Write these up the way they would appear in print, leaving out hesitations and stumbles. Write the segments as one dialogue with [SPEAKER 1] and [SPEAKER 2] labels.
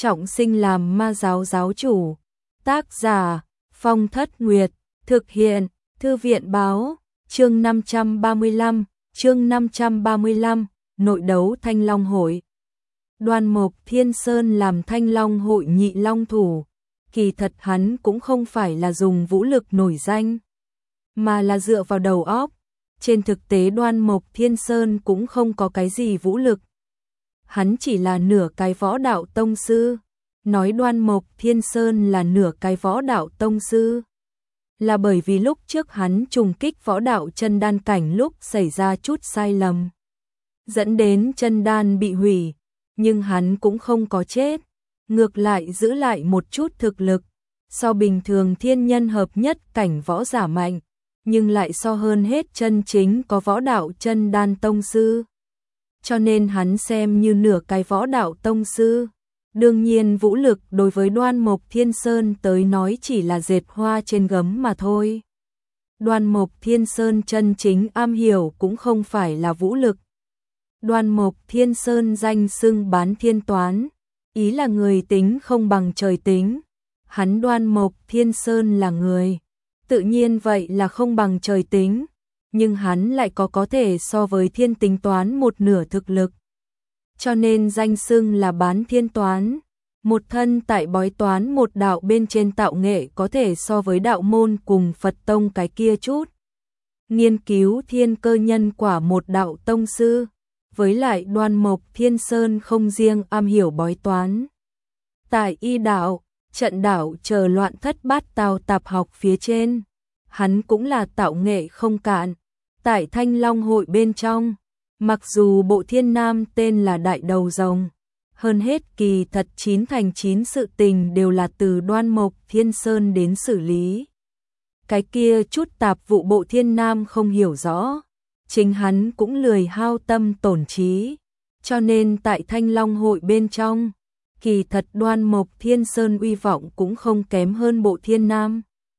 [SPEAKER 1] trọng sinh làm ma giáo giáo chủ. Tác giả Phong Thất Nguyệt. Thực hiện Thư viện báo. Chương 535. Nội đấu Thanh Long hội. Đoan Mộc Thiên Sơn làm Thanh Long hội nhị long thủ, kỳ thật hắn cũng không phải là dùng vũ lực nổi danh, mà là dựa vào đầu óc. Trên thực tế Đoan Mộc Thiên Sơn cũng không có cái gì vũ lực. Hắn chỉ là nửa cái võ đạo tông sư. Nói Đoan Mộc Thiên Sơn là nửa cái võ đạo tông sư, là bởi vì lúc trước hắn trùng kích võ đạo chân đan cảnh lúc xảy ra chút sai lầm, dẫn đến chân đan bị hủy, nhưng hắn cũng không có chết, ngược lại giữ lại một chút thực lực, so bình thường thiên nhân hợp nhất cảnh võ giả mạnh, nhưng lại so hơn hết chân chính có võ đạo chân đan tông sư. Cho nên hắn xem như nửa cái võ đạo tông sư. Đương nhiên vũ lực đối với Đoan Mộc Thiên Sơn tới nói chỉ là dệt hoa trên gấm mà thôi. Đoan Mộc Thiên Sơn chân chính am hiểu cũng không phải là vũ lực. Đoan Mộc Thiên Sơn danh xưng bán thiên toán, ý là người tính không bằng trời tính. Hắn Đoan Mộc Thiên Sơn là người, tự nhiên vậy là không bằng trời tính, nhưng hắn lại có thể so với thiên tính toán một nửa thực lực. Cho nên danh xưng là bán thiên toán, một thân tại bói toán một đạo bên trên tạo nghệ có thể so với đạo môn cùng Phật tông cái kia chút. Nghiên cứu thiên cơ nhân quả một đạo tông sư, với lại Đoan Mộc Thiên Sơn không riêng am hiểu bói toán. Tại y đạo, trận đạo chờ loạn thất bát tào tạp học phía trên, hắn cũng là tạo nghệ không cạn. Tại Thanh Long hội bên trong, mặc dù bộ thiên nam tên là Đại Đầu Rồng, hơn hết kỳ thật 9 thành 9 sự tình đều là từ Đoan Mộc Thiên Sơn đến xử lý. Cái kia chút tạp vụ bộ thiên nam không hiểu rõ, chính hắn cũng lười hao tâm tổn trí, cho nên tại Thanh Long hội bên trong, kỳ thật Đoan Mộc Thiên Sơn uy vọng cũng không kém hơn bộ thiên nam.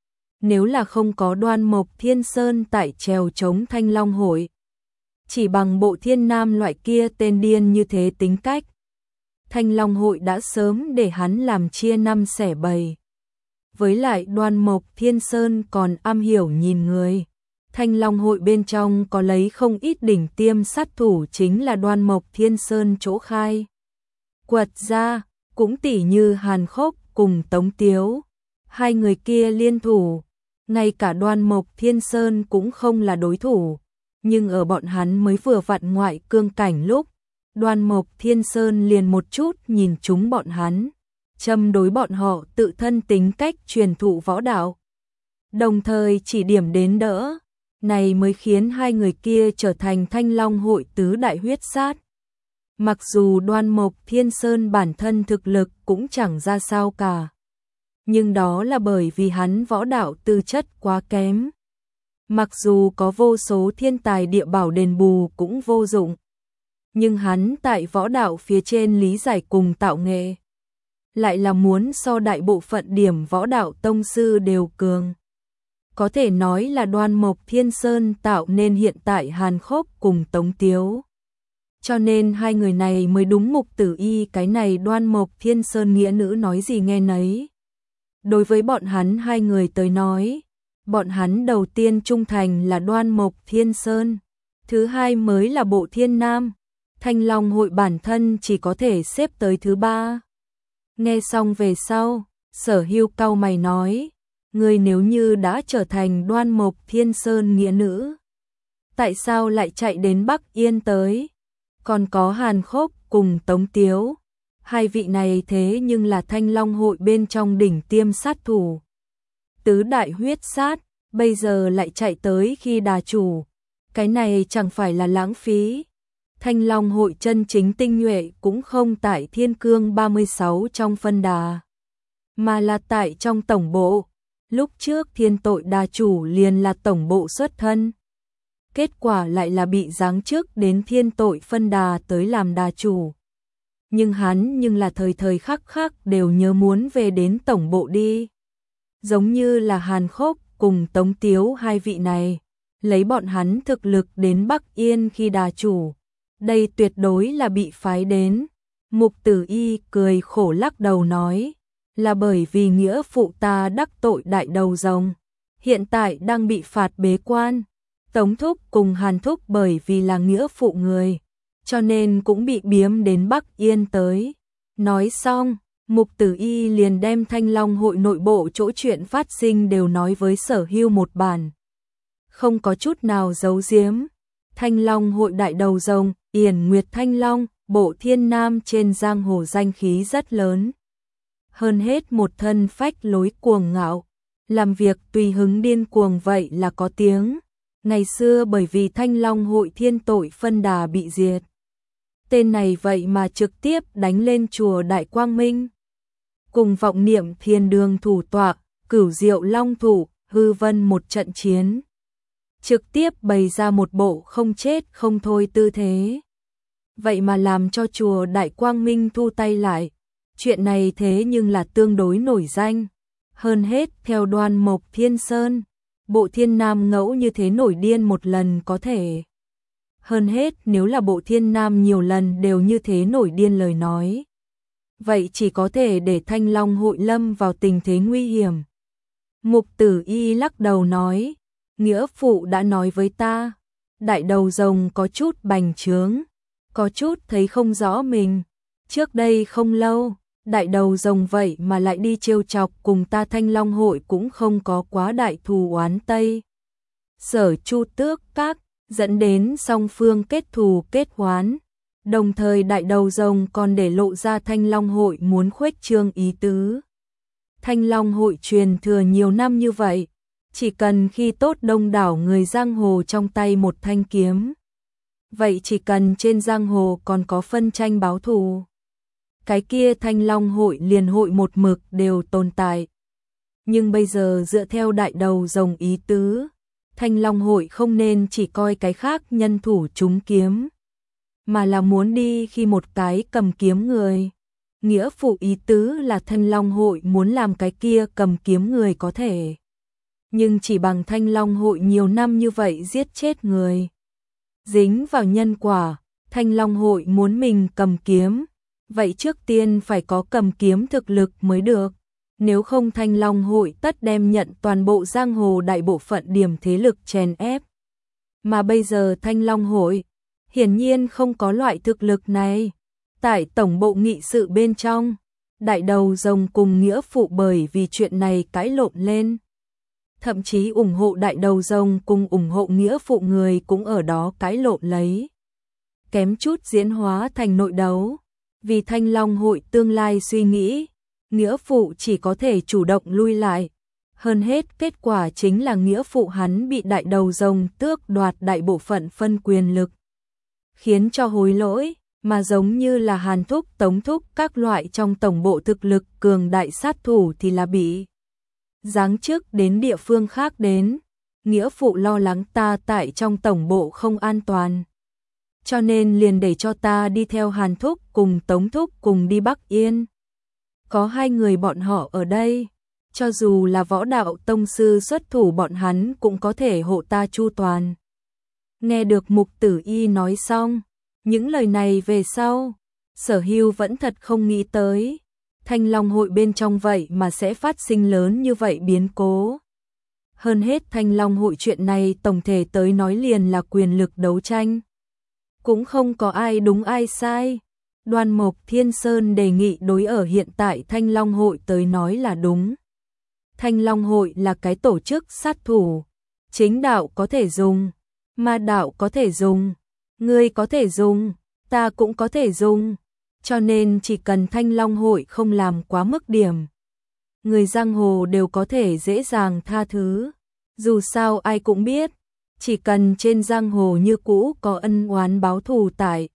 [SPEAKER 1] Nếu là không có Đoan Mộc Thiên Sơn tại trèo chống Thanh Long hội, chỉ bằng bộ thiên nam loại kia tên điên như thế tính cách, Thanh Long hội đã sớm để hắn làm chia năm xẻ bảy. Với lại Đoan Mộc Thiên Sơn còn am hiểu nhìn người. Thanh Long hội bên trong có lấy không ít đỉnh tiêm sát thủ chính là Đoan Mộc Thiên Sơn chỗ khai quật ra, cũng tỉ như Hàn Khốc cùng Tống Tiếu. Hai người kia liên thủ, ngay cả Đoan Mộc Thiên Sơn cũng không là đối thủ. Nhưng ở bọn hắn mới vừa vặn ngoại cương cảnh lúc, Đoan Mộc Thiên Sơn liền một chút nhìn chúng bọn hắn, châm đối bọn họ tự thân tính cách truyền thụ võ đạo, đồng thời chỉ điểm đến đỡ, này mới khiến hai người kia trở thành Thanh Long hội tứ đại huyết sát. Mặc dù Đoan Mộc Thiên Sơn bản thân thực lực cũng chẳng ra sao cả, nhưng đó là bởi vì hắn võ đạo tư chất quá kém. Mặc dù có vô số thiên tài địa bảo đền bù cũng vô dụng, nhưng hắn tại võ đạo phía trên lý giải cùng tạo nghệ, lại là muốn so đại bộ phận điểm võ đạo tông sư đều cường. Có thể nói là Đoan Mộc Thiên Sơn tạo nên hiện tại Hàn Khốc cùng Tống Tiếu. Cho nên hai người này mới đúng mục tử y, cái này Đoan Mộc Thiên Sơn nghĩa nữ nói gì nghe nấy. Đối với bọn hắn hai người tới nói, bọn hắn đầu tiên trung thành là Đoan Mộc Thiên Sơn, thứ hai mới là bộ thiên nam. Thanh Long hội bản thân chỉ có thể xếp tới thứ ba. Nghe xong về sau, Sở Hưu cau mày nói, ngươi nếu như đã trở thành Đoan Mộc Thiên Sơn nghĩa nữ, tại sao lại chạy đến Bắc Yên tới? Còn có Hàn Khốc cùng Tống Tiếu, hai vị này thế nhưng là Thanh Long hội bên trong đỉnh tiêm sát thủ, tứ đại huyết sát, bây giờ lại chạy tới khi đà chủ, cái này chẳng phải là lãng phí. Thanh Long hội chân chính tinh nhuệ cũng không tại Thiên Cương 36 trong phân đà, mà là tại trong tổng bộ. Lúc trước Thiên Tội đà chủ liền là tổng bộ xuất thân, kết quả lại là bị giáng chức đến Thiên Tội phân đà tới làm đà chủ. Nhưng hắn là thời thời khắc khắc đều nhớ muốn về đến tổng bộ đi. Giống như là Hàn Khốc cùng Tống Tiếu hai vị này, lấy bọn hắn thực lực đến Bắc Yên khi đà chủ, đây tuyệt đối là bị phái đến. Mục Tử Y cười khổ lắc đầu nói, là bởi vì nghĩa phụ ta đắc tội đại đầu rồng, hiện tại đang bị phạt bế quan. Tống thúc cùng Hàn thúc bởi vì là nghĩa phụ người, cho nên cũng bị biếm đến Bắc Yên tới. Nói xong, Mục Tử Y liền đem Thanh Long hội nội bộ chỗ chuyện phát sinh đều nói với Sở Hưu một bản. Không có chút nào giấu giếm. Thanh Long hội đại đầu rồng, Yển Nguyệt Thanh Long, bộ thiên nam trên giang hồ danh khí rất lớn. Hơn hết một thân phách lối cuồng ngạo, làm việc tùy hứng điên cuồng vậy là có tiếng. Ngày xưa bởi vì Thanh Long hội thiên tội phân đà bị diệt. Tên này vậy mà trực tiếp đánh lên chùa Đại Quang Minh. Cùng vọng niệm thiên đường thủ tọa, Cửu Diệu Long thủ, Hư Vân một trận chiến. Trực tiếp bày ra một bộ không chết không thôi tư thế. Vậy mà làm cho chùa Đại Quang Minh thu tay lại. Chuyện này thế nhưng là tương đối nổi danh. Hơn hết theo Đoan Mộc Thiên Sơn, bộ thiên nam ngẫu như thế nổi điên một lần có thể. Hơn hết nếu là bộ thiên nam nhiều lần đều như thế nổi điên lời nói. Vậy chỉ có thể để Thanh Long hội lâm vào tình thế nguy hiểm. Mục Tử Y lắc đầu nói, nghĩa phụ đã nói với ta, đại đầu rồng có chút bành trướng, có chút thấy không rõ mình. Trước đây không lâu, đại đầu rồng vậy mà lại đi trêu chọc cùng ta Thanh Long hội cũng không có quá đại thù oán tây. Sở Chu Tước Các, dẫn đến song phương kết thù kết oán. Đồng thời đại đầu rồng còn để lộ ra Thanh Long hội muốn khuếch trương ý tứ. Thanh Long hội truyền thừa nhiều năm như vậy, chỉ cần khi tốt đông đảo người giang hồ trong tay một thanh kiếm. Vậy chỉ cần trên giang hồ còn có phân tranh báo thù, cái kia Thanh Long hội liền hội một mực đều tồn tại. Nhưng bây giờ dựa theo đại đầu rồng ý tứ, Thanh Long hội không nên chỉ coi cái khác nhân thủ trúng kiếm, mà là muốn đi khi một cái cầm kiếm người. Nghĩa phụ ý tứ là Thanh Long hội muốn làm cái kia cầm kiếm người có thể. Nhưng chỉ bằng Thanh Long hội nhiều năm như vậy giết chết người. Dính vào nhân quả, Thanh Long hội muốn mình cầm kiếm. Vậy trước tiên phải có cầm kiếm thực lực mới được. Nếu không Thanh Long hội tất đem nhận toàn bộ giang hồ đại bộ phận điểm thế lực chèn ép. Mà bây giờ Thanh Long hội hiển nhiên không có loại thực lực này. Tại tổng bộ nghị sự bên trong, đại đầu rồng cùng nghĩa phụ bởi vì chuyện này cãi lộn lên. Thậm chí ủng hộ đại đầu rồng cùng ủng hộ nghĩa phụ người cũng ở đó cãi lộn lấy. Kém chút diễn hóa thành nội đấu. Vì Thanh Long hội tương lai suy nghĩ, nghĩa phụ chỉ có thể chủ động lui lại. Hơn hết kết quả chính là nghĩa phụ hắn bị đại đầu rồng tước đoạt đại bộ phận phân quyền lực. Khiến cho hối lỗi, mà giống như là Hàn thúc, Tống thúc các loại trong tổng bộ thực lực cường đại sát thủ thì là bị giáng chức đến địa phương khác đến. Nghĩa phụ lo lắng ta tại trong tổng bộ không an toàn. Cho nên liền để cho ta đi theo Hàn thúc cùng Tống thúc cùng đi Bắc Yên. Có hai người bọn họ ở đây, cho dù là võ đạo tông sư xuất thủ bọn hắn cũng có thể hộ ta chu toàn. Nghe được Mục Tử Y nói xong, những lời này về sau, Sở Hưu vẫn thật không nghĩ tới. Thanh Long hội bên trong vậy mà sẽ phát sinh lớn như vậy biến cố. Hơn hết Thanh Long hội chuyện này tổng thể tới nói liền là quyền lực đấu tranh. Cũng không có ai đúng ai sai. Đoan Mộc Thiên Sơn đề nghị đối ở hiện tại Thanh Long hội tới nói là đúng. Thanh Long hội là cái tổ chức sát thủ. Chính đạo có thể dùng, ma đạo có thể dùng, ngươi có thể dùng, ta cũng có thể dùng. Cho nên chỉ cần Thanh Long hội không làm quá mức điểm, người giang hồ đều có thể dễ dàng tha thứ. Dù sao ai cũng biết, chỉ cần trên giang hồ như cũ có ân oán báo thù tại,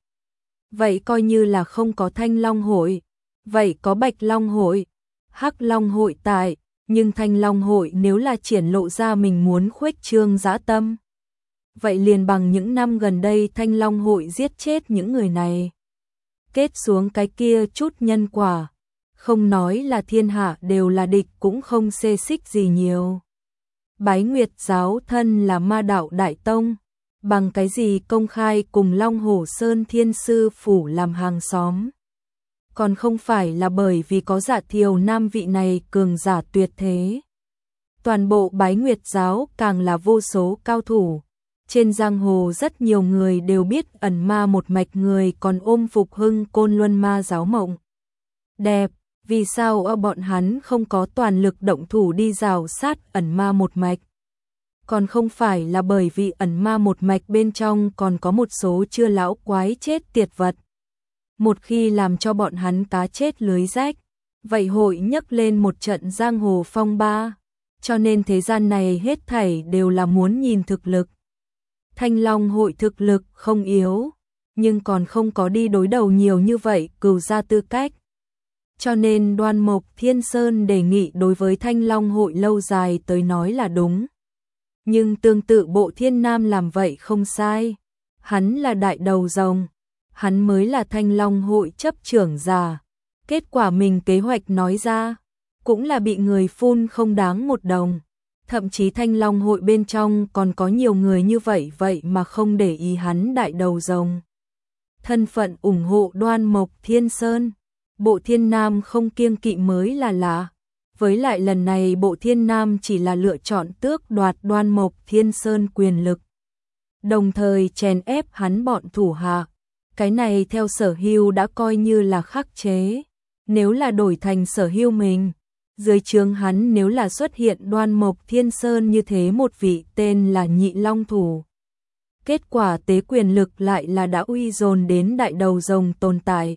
[SPEAKER 1] vậy coi như là không có Thanh Long hội, vậy có Bạch Long hội, Hắc Long hội tại, nhưng Thanh Long hội nếu là triển lộ ra mình muốn khuếch trương dã tâm, vậy liền bằng những năm gần đây Thanh Long hội giết chết những người này, kết xuống cái kia chút nhân quả, không nói là thiên hạ đều là địch cũng không xê xích gì nhiều. Bái Nguyệt giáo thân là ma đạo đại tông, bằng cái gì công khai cùng Long Hổ Sơn Thiên Sư phủ làm hàng xóm. còn không phải là bởi vì có Dạ Thiều Nam vị này cường giả tuyệt thế. Toàn bộ Bái Nguyệt giáo càng là vô số cao thủ. Trên giang hồ rất nhiều người đều biết ẩn ma một mạch người còn ôm phục hưng Côn Luân ma giáo mộng đẹp, vì sao bọn hắn không có toàn lực động thủ đi rào sát ẩn ma một mạch? Còn không phải là bởi vì ẩn ma một mạch bên trong còn có một số chưa lão quái chết tiệt vật. Một khi làm cho bọn hắn cá chết lưới rách, vậy hội nhấc lên một trận giang hồ phong ba, cho nên thế gian này hết thảy đều là muốn nhìn thực lực. Thanh Long hội thực lực không yếu, nhưng còn không có đi đối đầu nhiều như vậy cửu ra tư cách. Cho nên Đoan Mộc Thiên Sơn đề nghị đối với Thanh Long hội lâu dài tới nói là đúng. Nhưng tương tự Bộ Thiên Nam làm vậy không sai. Hắn là đại đầu rồng, hắn mới là Thanh Long hội chấp trưởng già. Kết quả mình kế hoạch nói ra, cũng là bị người phun không đáng một đồng. Thậm chí Thanh Long hội bên trong còn có nhiều người như vậy mà không để ý hắn đại đầu rồng. Thân phận ủng hộ Đoan Mộc Thiên Sơn, Bộ Thiên Nam không kiêng kỵ mới là lạ. Với lại lần này Bộ Thiên Nam chỉ là lựa chọn tước đoạt Đoan Mộc Thiên Sơn quyền lực, đồng thời chèn ép hắn bọn thủ hạ. Cái này theo Sở Hưu đã coi như là khắc chế. Nếu là đổi thành Sở Hưu mình, dưới trướng hắn nếu là xuất hiện Đoan Mộc Thiên Sơn như thế một vị tên là Nhị Long Thủ, kết quả tế quyền lực lại là đã uy dồn đến đại đầu rồng tồn tại.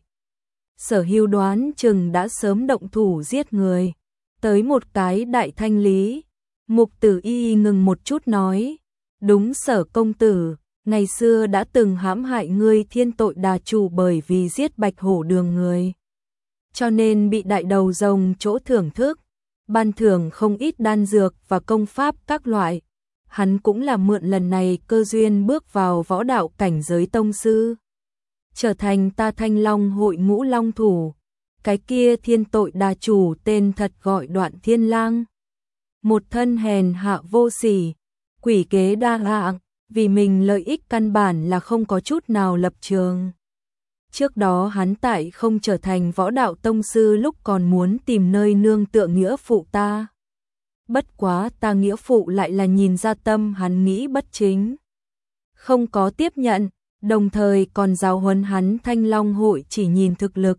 [SPEAKER 1] Sở Hưu đoán chừng đã sớm động thủ giết người. Tới một cái đại thanh lý, Mục Tử Y ngừng một chút nói, đúng Sở công tử, ngày xưa đã từng hãm hại ngươi Thiên Tội Đà chủ bởi vì giết Bạch Hổ Đường người, cho nên bị đại đầu rồng chỗ thưởng thức, ban thưởng không ít đan dược và công pháp các loại. Hắn cũng là mượn lần này cơ duyên bước vào võ đạo cảnh giới tông sư, trở thành ta Thanh Long hội ngũ long thủ. Cái kia Thiên Tội Đà chủ tên thật gọi Đoạn Thiên Lang, một thân hèn hạ vô sỉ, quỷ kế đa dạng, vì mình lợi ích căn bản là không có chút nào lập trường. Trước đó hắn tại không trở thành võ đạo tông sư lúc còn muốn tìm nơi nương tựa nghĩa phụ ta. Bất quá ta nghĩa phụ lại là nhìn ra tâm hắn nghĩ bất chính, không có tiếp nhận, đồng thời còn giáo huấn hắn Thanh Long hội chỉ nhìn thực lực.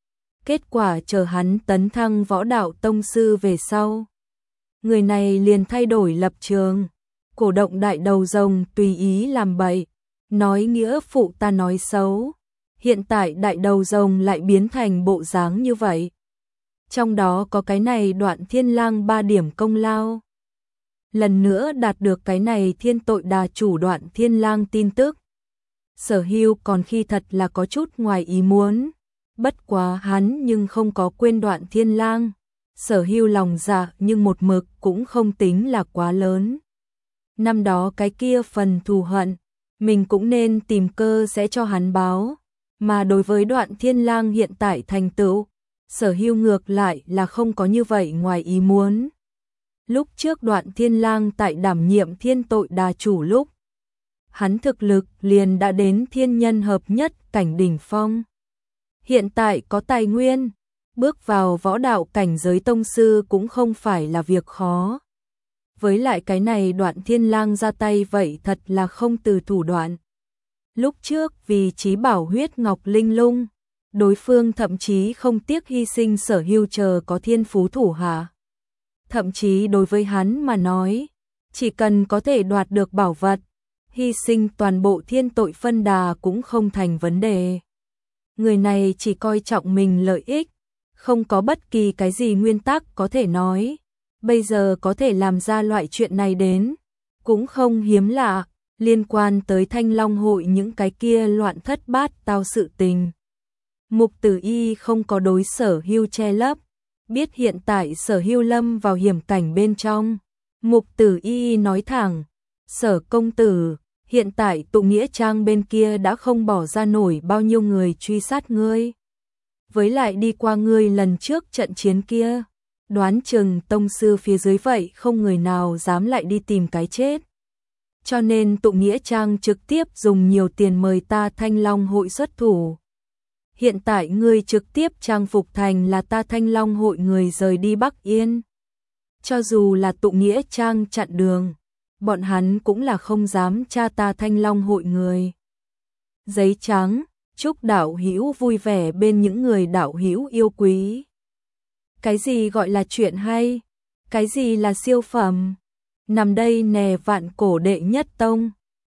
[SPEAKER 1] Kết quả chờ hắn tấn thăng võ đạo tông sư về sau, người này liền thay đổi lập trường, cổ động đại đầu rồng tùy ý làm bậy, nói nghĩa phụ ta nói xấu. Hiện tại đại đầu rồng lại biến thành bộ dáng như vậy. Trong đó có cái này Đoạn Thiên Lang 3 điểm công lao. Lần nữa đạt được cái này Thiên Tội Đà chủ Đoạn Thiên Lang tin tức, Sở Hưu còn khi thật là có chút ngoài ý muốn. Bất quá hắn nhưng không có quên Đoạn Thiên Lang. Sở Hưu lòng dạ nhưng một mực cũng không tính là quá lớn. Năm đó cái kia phần thù hận, mình cũng nên tìm cơ sẽ cho hắn báo. Mà đối với Đoạn Thiên Lang hiện tại thành tựu, Sở Hưu ngược lại là không có như vậy ngoài ý muốn. Lúc trước Đoạn Thiên Lang tại đảm nhiệm Thiên Tội Đà chủ lúc, hắn thực lực liền đã đến thiên nhân hợp nhất cảnh đỉnh phong. Hiện tại có tài nguyên, bước vào võ đạo cảnh giới tông sư cũng không phải là việc khó. Với lại cái này Đoạn Thiên Lang ra tay vậy thật là không từ thủ đoạn. Lúc trước vì chí bảo huyết ngọc linh lung, đối phương thậm chí không tiếc hy sinh Sở Hưu chờ có thiên phú thủ hạ. Thậm chí đối với hắn mà nói, chỉ cần có thể đoạt được bảo vật, hy sinh toàn bộ thiên tội phân đà cũng không thành vấn đề. Người này chỉ coi trọng mình lợi ích, không có bất kỳ cái gì nguyên tắc có thể nói. Bây giờ có thể làm ra loại chuyện này đến, cũng không hiếm lạ. Liên quan tới Thanh Long hội những cái kia loạn thất bát tao sự tình, Mục Tử Y không có đối Sở Hưu che lấp, biết hiện tại Sở Hưu lâm vào hiểm cảnh bên trong. Mục Tử Y nói thẳng, Sở công tử, hiện tại tụ nghĩa trang bên kia đã không bỏ ra nổi bao nhiêu người truy sát ngươi. Với lại đi qua ngươi lần trước trận chiến kia, đoán chừng tông sư phía dưới vậy không người nào dám lại đi tìm cái chết. Cho nên tụ nghĩa trang trực tiếp dùng nhiều tiền mời ta Thanh Long hội xuất thủ. hiện tại ngươi trực tiếp trang phục thành là ta Thanh Long hội người rời đi Bắc Yên. Cho dù là tụ nghĩa trang chặn đường, bọn hắn cũng là không dám tra ta Thanh Long hội người. Giấy trắng, chúc đạo hữu vui vẻ bên những người đạo hữu yêu quý. Cái gì gọi là chuyện hay? Cái gì là siêu phẩm? Nằm đây nè vạn cổ đệ nhất tông.